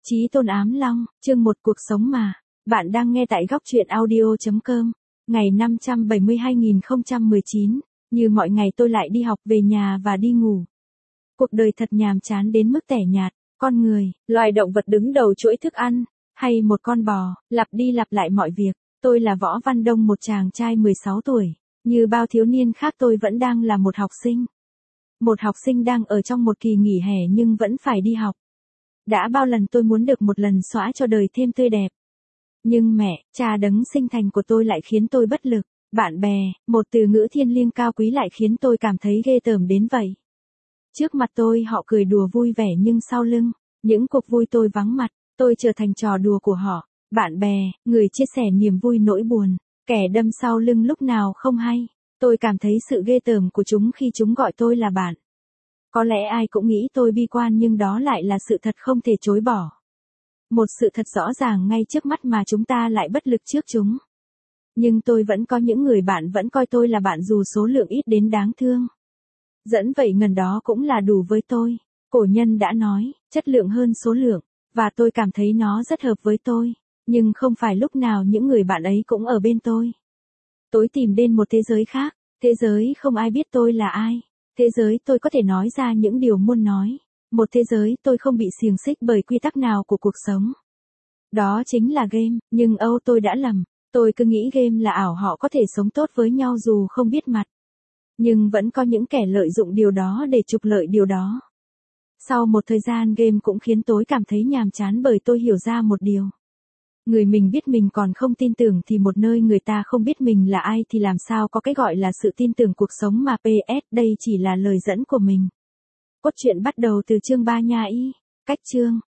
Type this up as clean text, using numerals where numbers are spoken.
Chí Tôn Ám Long, chương 1 cuộc sống mà. Bạn đang nghe tại góc truyện audio.com. Ngày 570-2019, như mọi ngày tôi lại đi học về nhà và đi ngủ. Cuộc đời thật nhàm chán đến mức tẻ nhạt, con người, loài động vật đứng đầu chuỗi thức ăn, hay một con bò, lặp đi lặp lại mọi việc. Tôi là Võ Văn Đông, một chàng trai 16 tuổi, như bao thiếu niên khác tôi vẫn đang là một học sinh. Một học sinh đang ở trong một kỳ nghỉ hè nhưng vẫn phải đi học. Đã bao lần tôi muốn được một lần xóa cho đời thêm tươi đẹp. Nhưng mẹ, cha đấng sinh thành của tôi lại khiến tôi bất lực. Bạn bè, một từ ngữ thiêng liêng cao quý lại khiến tôi cảm thấy ghê tởm đến vậy. Trước mặt tôi họ cười đùa vui vẻ nhưng sau lưng, những cuộc vui tôi vắng mặt, tôi trở thành trò đùa của họ. Bạn bè, người chia sẻ niềm vui nỗi buồn, kẻ đâm sau lưng lúc nào không hay. Tôi cảm thấy sự ghê tởm của chúng khi chúng gọi tôi là bạn. Có lẽ ai cũng nghĩ tôi bi quan nhưng đó lại là sự thật không thể chối bỏ. Một sự thật rõ ràng ngay trước mắt mà chúng ta lại bất lực trước chúng. Nhưng tôi vẫn có những người bạn vẫn coi tôi là bạn dù số lượng ít đến đáng thương. Dẫn vậy ngần đó cũng là đủ với tôi. Cổ nhân đã nói, chất lượng hơn số lượng, và tôi cảm thấy nó rất hợp với tôi. Nhưng không phải lúc nào những người bạn ấy cũng ở bên tôi. Tôi tìm đến một thế giới khác, thế giới không ai biết tôi là ai. Thế giới tôi có thể nói ra những điều muốn nói. Một thế giới tôi không bị xiềng xích bởi quy tắc nào của cuộc sống. Đó chính là game, nhưng tôi đã lầm. Tôi cứ nghĩ game là ảo, họ có thể sống tốt với nhau dù không biết mặt. Nhưng vẫn có những kẻ lợi dụng điều đó để trục lợi điều đó. Sau một thời gian game cũng khiến tôi cảm thấy nhàm chán bởi tôi hiểu ra một điều. Người mình biết mình còn không tin tưởng thì một nơi người ta không biết mình là ai thì làm sao có cái gọi là sự tin tưởng cuộc sống mà PS đây chỉ là lời dẫn của mình. Cốt truyện bắt đầu từ chương 3 nha y. Cách chương,